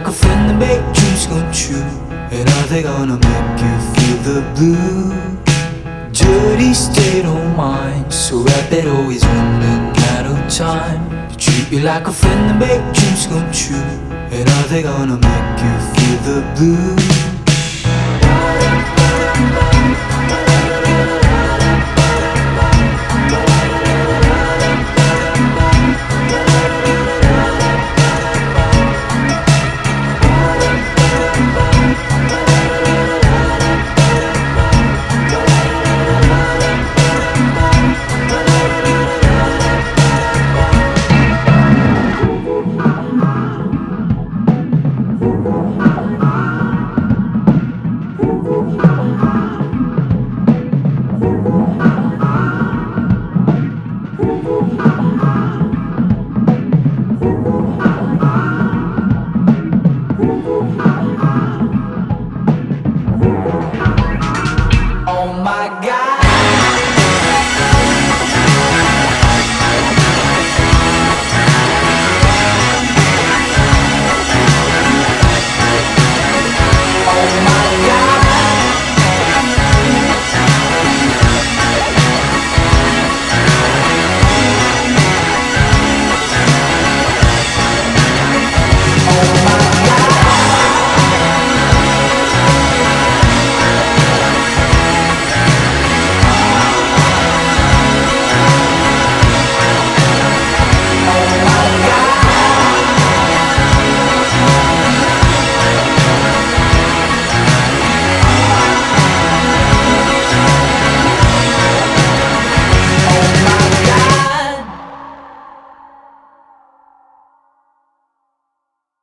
like a friend to make dreams come true? And are they gonna make you feel the blue? Dirty state of mind, so rapid, always running out of time. They treat you like a friend to make dreams come true. And are they gonna make you feel the blue?